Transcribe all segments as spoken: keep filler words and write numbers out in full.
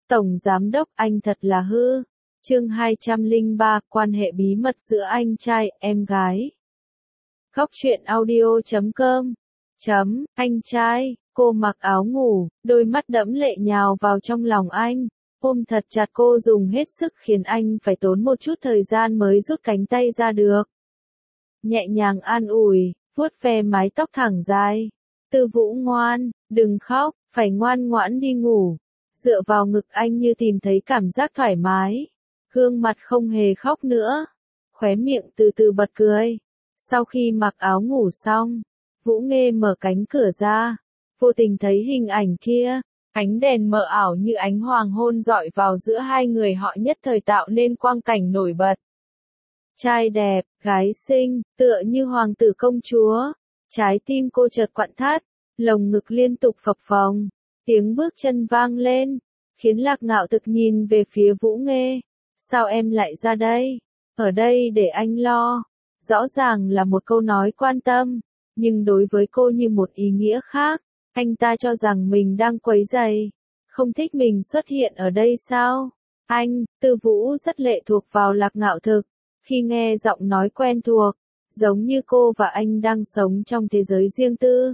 Tổng Giám Đốc anh thật là hư. Chương hai trăm lẻ ba, quan hệ bí mật giữa anh trai, em gái. Góc truyện audio chấm com. Chấm, anh trai, cô mặc áo ngủ, đôi mắt đẫm lệ nhào vào trong lòng anh. Ôm thật chặt cô dùng hết sức khiến anh phải tốn một chút thời gian mới rút cánh tay ra được. Nhẹ nhàng an ủi, vuốt ve mái tóc thẳng dài. Tư Vũ ngoan, đừng khóc, phải ngoan ngoãn đi ngủ. Dựa vào ngực anh như tìm thấy cảm giác thoải mái. Gương mặt không hề khóc nữa. Khóe miệng từ từ bật cười. Sau khi mặc áo ngủ xong, Vũ Nghê mở cánh cửa ra. Vô tình thấy hình ảnh kia. Ánh đèn mờ ảo như ánh hoàng hôn rọi vào giữa hai người họ nhất thời tạo nên quang cảnh nổi bật. Trai đẹp, gái xinh, tựa như hoàng tử công chúa. Trái tim cô chợt quặn thắt, lồng ngực liên tục phập phồng. Tiếng bước chân vang lên, khiến Lạc Ngạo Thực nhìn về phía Vũ Nghê. Sao em lại ra đây? Ở đây để anh lo. Rõ ràng là một câu nói quan tâm, nhưng đối với cô như một ý nghĩa khác. Anh ta cho rằng mình đang quấy rầy, không thích mình xuất hiện ở đây sao? Anh, Tư Vũ rất lệ thuộc vào Lạc Ngạo Thực, khi nghe giọng nói quen thuộc, giống như cô và anh đang sống trong thế giới riêng tư.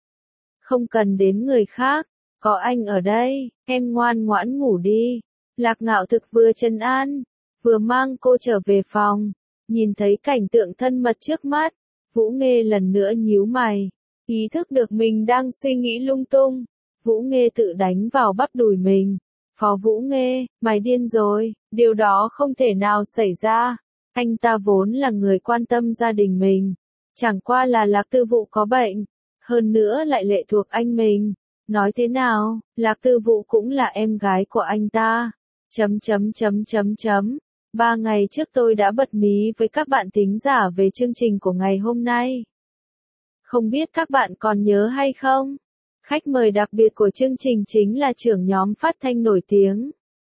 Không cần đến người khác, có anh ở đây, em ngoan ngoãn ngủ đi. Lạc Ngạo Thực vừa trấn an, vừa mang cô trở về phòng, nhìn thấy cảnh tượng thân mật trước mắt, Vũ Nghê lần nữa nhíu mày. Ý thức được mình đang suy nghĩ lung tung, Vũ Nghê tự đánh vào bắp đùi mình. Phó Vũ Nghê, mày điên rồi, điều đó không thể nào xảy ra. Anh ta vốn là người quan tâm gia đình mình. Chẳng qua là Lạc Tư Vũ có bệnh, hơn nữa lại lệ thuộc anh mình. Nói thế nào, Lạc Tư Vũ cũng là em gái của anh ta. Chấm chấm chấm chấm chấm. Ba ngày trước tôi đã bật mí với các bạn thính giả về chương trình của ngày hôm nay. Không biết các bạn còn nhớ hay không? Khách mời đặc biệt của chương trình chính là trưởng nhóm phát thanh nổi tiếng.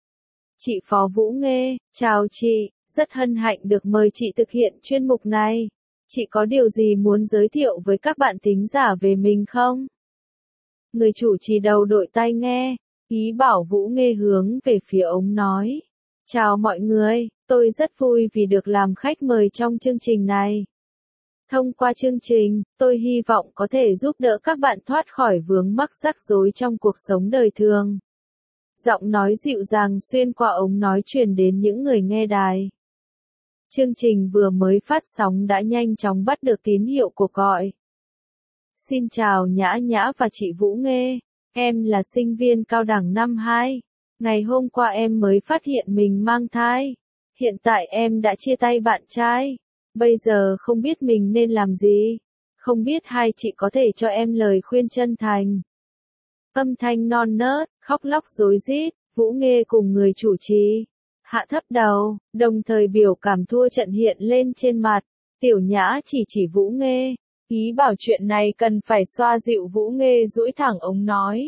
Chị Phó Vũ Nghê, chào chị, rất hân hạnh được mời chị thực hiện chuyên mục này. Chị có điều gì muốn giới thiệu với các bạn thính giả về mình không? Người chủ trì đầu đội tai nghe, ý bảo Vũ Nghê hướng về phía ống nói. Chào mọi người, tôi rất vui vì được làm khách mời trong chương trình này. Thông qua chương trình, tôi hy vọng có thể giúp đỡ các bạn thoát khỏi vướng mắc rắc rối trong cuộc sống đời thường. Giọng nói dịu dàng xuyên qua ống nói truyền đến những người nghe đài. Chương trình vừa mới phát sóng đã nhanh chóng bắt được tín hiệu cuộc gọi. Xin chào Nhã Nhã và chị Vũ Nghê, em là sinh viên cao đẳng năm hai. Ngày hôm qua em mới phát hiện mình mang thai. Hiện tại em đã chia tay bạn trai. Bây giờ không biết mình nên làm gì. Không biết hai chị có thể cho em lời khuyên chân thành. Âm thanh non nớt, khóc lóc rối rít, Vũ Nghê cùng người chủ trì hạ thấp đầu, đồng thời biểu cảm thua trận hiện lên trên mặt. Tiểu Nhã chỉ chỉ Vũ Nghê, ý bảo chuyện này cần phải xoa dịu. Vũ Nghê duỗi thẳng ống nói.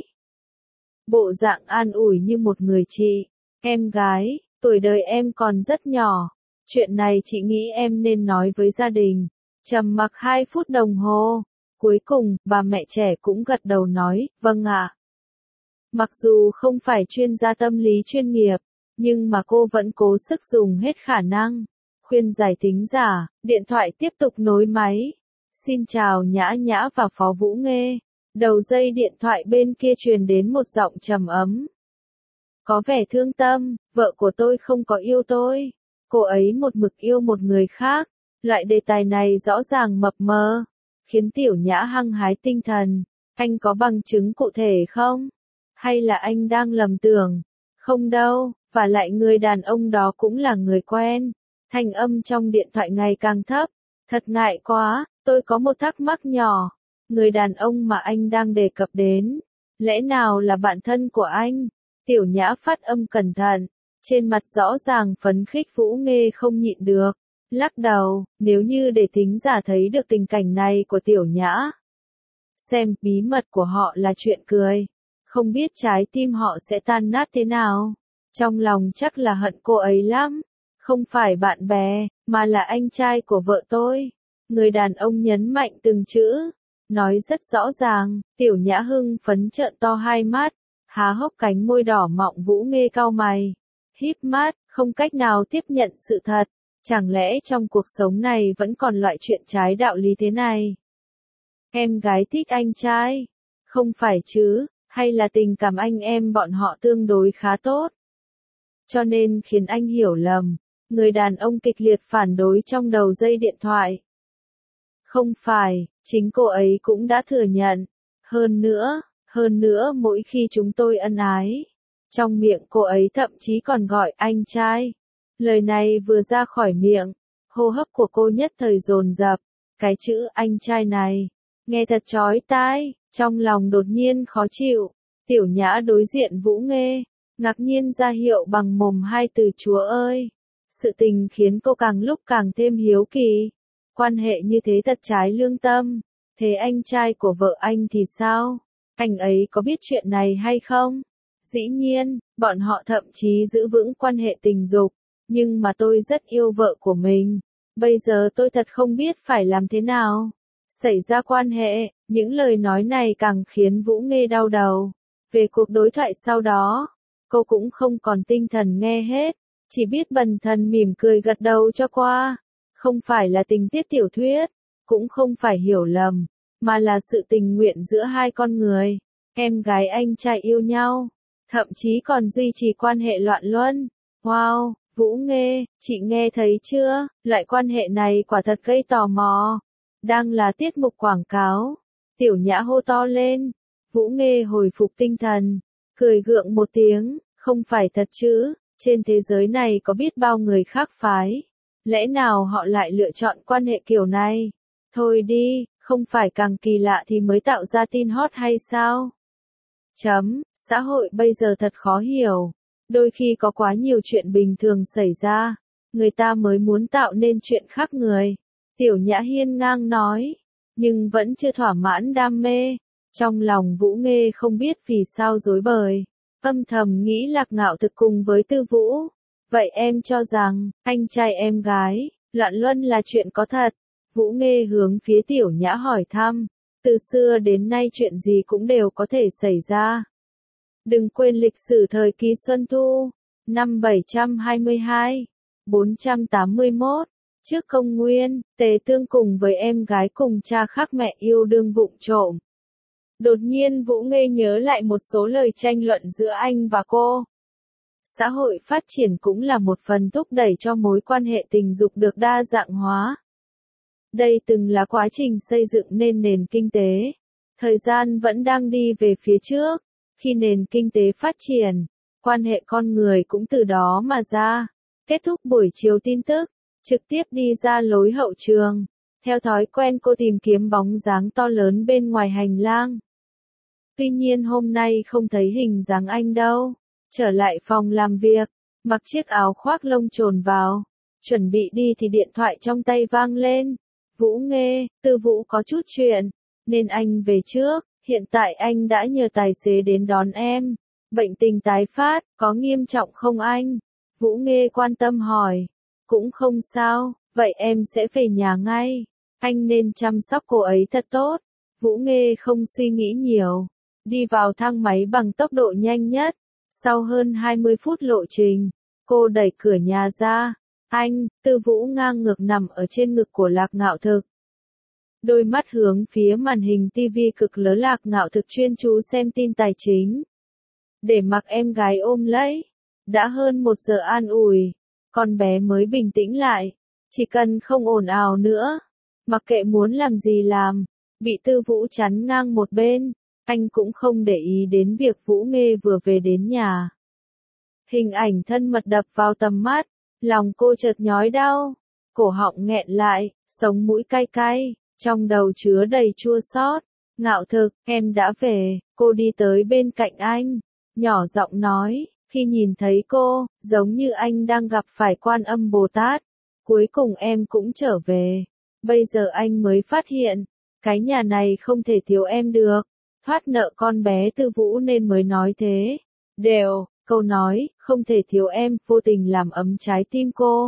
Bộ dạng an ủi như một người chị. Em gái, tuổi đời em còn rất nhỏ. Chuyện này chị nghĩ em nên nói với gia đình. Trầm mặc hai phút đồng hồ. Cuối cùng, bà mẹ trẻ cũng gật đầu nói, vâng ạ. Mặc dù không phải chuyên gia tâm lý chuyên nghiệp, nhưng mà cô vẫn cố sức dùng hết khả năng. Khuyên giải thính giả, điện thoại tiếp tục nối máy. Xin chào Nhã Nhã và Phó Vũ Nghê. Đầu dây điện thoại bên kia truyền đến một giọng trầm ấm. Có vẻ thương tâm, vợ của tôi không có yêu tôi. Cô ấy một mực yêu một người khác. Loại đề tài này rõ ràng mập mờ, khiến Tiểu Nhã hăng hái tinh thần. Anh có bằng chứng cụ thể không? Hay là anh đang lầm tưởng? Không đâu, và lại người đàn ông đó cũng là người quen. Thanh âm trong điện thoại ngày càng thấp. Thật ngại quá, tôi có một thắc mắc nhỏ. Người đàn ông mà anh đang đề cập đến, lẽ nào là bạn thân của anh? Tiểu Nhã phát âm cẩn thận, trên mặt rõ ràng phấn khích. Vũ Nghê không nhịn được, lắc đầu, nếu như để thính giả thấy được tình cảnh này của Tiểu Nhã, xem bí mật của họ là chuyện cười, không biết trái tim họ sẽ tan nát thế nào. Trong lòng chắc là hận cô ấy lắm, không phải bạn bè, mà là anh trai của vợ tôi. Người đàn ông nhấn mạnh từng chữ, nói rất rõ ràng. Tiểu Nhã hưng phấn trợn to hai mắt, Há hốc cánh môi đỏ mọng Vũ Nghê cau mày, híp mắt, không cách nào tiếp nhận sự thật. Chẳng lẽ trong cuộc sống này vẫn còn loại chuyện trái đạo lý thế này? Em gái thích anh trai? Không phải chứ, hay là tình cảm anh em bọn họ tương đối khá tốt? Cho nên khiến anh hiểu lầm, người đàn ông kịch liệt phản đối trong đầu dây điện thoại. Không phải, chính cô ấy cũng đã thừa nhận. Hơn nữa, hơn nữa mỗi khi chúng tôi ân ái, trong miệng cô ấy thậm chí còn gọi anh trai. Lời này vừa ra khỏi miệng, hô hấp của cô nhất thời dồn dập. Cái chữ anh trai này, nghe thật chói tai, trong lòng đột nhiên khó chịu. Tiểu Nhã đối diện Vũ Nghê, ngạc nhiên ra hiệu bằng mồm hai từ Chúa ơi. Sự tình khiến cô càng lúc càng thêm hiếu kỳ. Quan hệ như thế thật trái lương tâm. Thế anh trai của vợ anh thì sao? Anh ấy có biết chuyện này hay không? Dĩ nhiên, bọn họ thậm chí giữ vững quan hệ tình dục. Nhưng mà tôi rất yêu vợ của mình. Bây giờ tôi thật không biết phải làm thế nào. Xảy ra quan hệ, những lời nói này càng khiến Vũ Nghê đau đầu. Về cuộc đối thoại sau đó, cô cũng không còn tinh thần nghe hết, chỉ biết bần thần mỉm cười gật đầu cho qua. Không phải là tình tiết tiểu thuyết, cũng không phải hiểu lầm, mà là sự tình nguyện giữa hai con người. Em gái anh trai yêu nhau, thậm chí còn duy trì quan hệ loạn luân. Wow, Vũ Nghê, chị nghe thấy chưa? Loại quan hệ này quả thật gây tò mò. Đang là tiết mục quảng cáo. Tiểu Nhã hô to lên. Vũ Nghê hồi phục tinh thần, cười gượng một tiếng, không phải thật chứ, trên thế giới này có biết bao người khác phái. Lẽ nào họ lại lựa chọn quan hệ kiểu này? Thôi đi, không phải càng kỳ lạ thì mới tạo ra tin hot hay sao? Chấm, xã hội bây giờ thật khó hiểu. Đôi khi có quá nhiều chuyện bình thường xảy ra, người ta mới muốn tạo nên chuyện khác người. Tiểu Nhã hiên ngang nói, nhưng vẫn chưa thỏa mãn đam mê. Trong lòng Vũ Nghê không biết vì sao rối bời, âm thầm nghĩ Lạc Ngạo Thực cùng với Tư Vũ. Vậy em cho rằng, anh trai em gái, loạn luân là chuyện có thật. Vũ Nghê hướng phía Tiểu Nhã hỏi thăm, từ xưa đến nay chuyện gì cũng đều có thể xảy ra. Đừng quên lịch sử thời kỳ Xuân Thu, năm bảy trăm hai mươi hai, bốn trăm tám mươi mốt, trước công nguyên, Tề Tương cùng với em gái cùng cha khác mẹ yêu đương vụng trộm. Đột nhiên Vũ Nghê nhớ lại một số lời tranh luận giữa anh và cô. Xã hội phát triển cũng là một phần thúc đẩy cho mối quan hệ tình dục được đa dạng hóa. Đây từng là quá trình xây dựng nên nền kinh tế. Thời gian vẫn đang đi về phía trước. Khi nền kinh tế phát triển, quan hệ con người cũng từ đó mà ra. Kết thúc buổi chiều tin tức, trực tiếp đi ra lối hậu trường. Theo thói quen cô tìm kiếm bóng dáng to lớn bên ngoài hành lang. Tuy nhiên hôm nay không thấy hình dáng anh đâu. Trở lại phòng làm việc, mặc chiếc áo khoác lông trồn vào. Chuẩn bị đi thì điện thoại trong tay vang lên. Vũ Nghê, Tư Vũ có chút chuyện, nên anh về trước. Hiện tại anh đã nhờ tài xế đến đón em. Bệnh tình tái phát, có nghiêm trọng không anh? Vũ Nghê quan tâm hỏi. Cũng không sao, vậy em sẽ về nhà ngay. Anh nên chăm sóc cô ấy thật tốt. Vũ Nghê không suy nghĩ nhiều. Đi vào thang máy bằng tốc độ nhanh nhất. Sau hơn hai mươi phút lộ trình, cô đẩy cửa nhà ra. Anh, Tư Vũ ngang ngược nằm ở trên ngực của Lạc Ngạo Thực. Đôi mắt hướng phía màn hình tivi cực lớn. Lạc Ngạo Thực chuyên chú xem tin tài chính. Để mặc em gái ôm lấy. Đã hơn một giờ an ủi. Con bé mới bình tĩnh lại. Chỉ cần không ồn ào nữa. Mặc kệ muốn làm gì làm. Bị Tư Vũ chắn ngang một bên. Anh cũng không để ý đến việc Vũ Nghê vừa về đến nhà. Hình ảnh thân mật đập vào tầm mắt. Lòng cô chợt nhói đau. Cổ họng nghẹn lại. Sống mũi cay cay. Trong đầu chứa đầy chua xót. Ngạo Thực, em đã về. Cô đi tới bên cạnh anh. Nhỏ giọng nói. Khi nhìn thấy cô, giống như anh đang gặp phải Quan Âm Bồ Tát. Cuối cùng em cũng trở về. Bây giờ anh mới phát hiện. Cái nhà này không thể thiếu em được. Thoát nợ con bé Tư Vũ nên mới nói thế. Đều, câu nói, không thể thiếu em, vô tình làm ấm trái tim cô.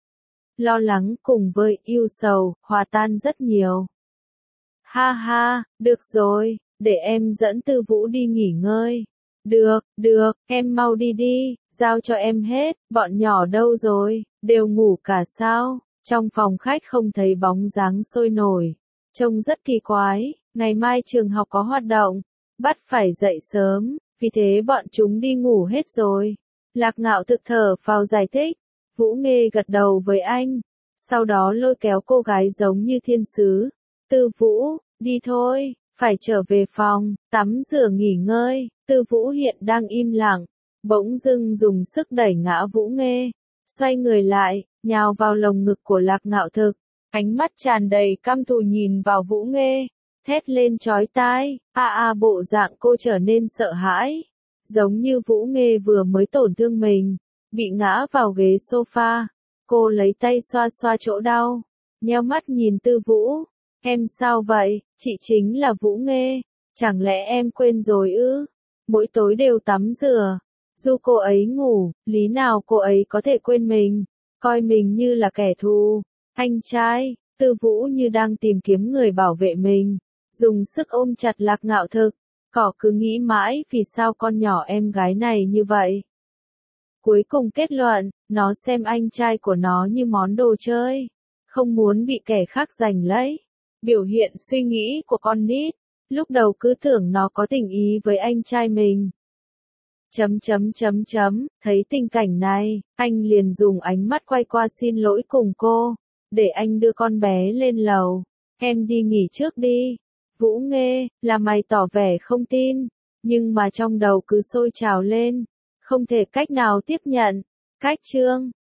Lo lắng cùng với yêu sầu, hòa tan rất nhiều. Ha ha, được rồi, để em dẫn Tư Vũ đi nghỉ ngơi. Được, được, em mau đi đi, giao cho em hết, bọn nhỏ đâu rồi, đều ngủ cả sao? Trong phòng khách không thấy bóng dáng sôi nổi, trông rất kỳ quái, ngày mai trường học có hoạt động, bắt phải dậy sớm, vì thế bọn chúng đi ngủ hết rồi. Lạc Ngạo thực thở phào giải thích, Vũ Nghê gật đầu với anh, sau đó lôi kéo cô gái giống như thiên sứ. Tư Vũ, đi thôi, phải trở về phòng, tắm rửa nghỉ ngơi. Tư Vũ hiện đang im lặng, bỗng dưng dùng sức đẩy ngã Vũ Nghê, xoay người lại, nhào vào lồng ngực của Lạc Ngạo Thực, ánh mắt tràn đầy căm thù nhìn vào Vũ Nghê, thét lên chói tai, a a bộ dạng cô trở nên sợ hãi, giống như Vũ Nghê vừa mới tổn thương mình, bị ngã vào ghế sofa. Cô lấy tay xoa xoa chỗ đau, nheo mắt nhìn Tư Vũ, em sao vậy, chị chính là Vũ Nghê, chẳng lẽ em quên rồi ư? Mỗi tối đều tắm rửa, dù cô ấy ngủ, lý nào cô ấy có thể quên mình, coi mình như là kẻ thù. Anh trai, Tư Vũ như đang tìm kiếm người bảo vệ mình, dùng sức ôm chặt Lạc Ngạo Thực, cỏ cứ nghĩ mãi vì sao con nhỏ em gái này như vậy. Cuối cùng kết luận, nó xem anh trai của nó như món đồ chơi, không muốn bị kẻ khác giành lấy. Biểu hiện suy nghĩ của con nít, lúc đầu cứ tưởng nó có tình ý với anh trai mình. Chấm chấm chấm chấm, thấy tình cảnh này, anh liền dùng ánh mắt quay qua xin lỗi cùng cô, để anh đưa con bé lên lầu. Em đi nghỉ trước đi. Vũ Nghê, là mày tỏ vẻ không tin, nhưng mà trong đầu cứ sôi trào lên, không thể cách nào tiếp nhận. Cách chương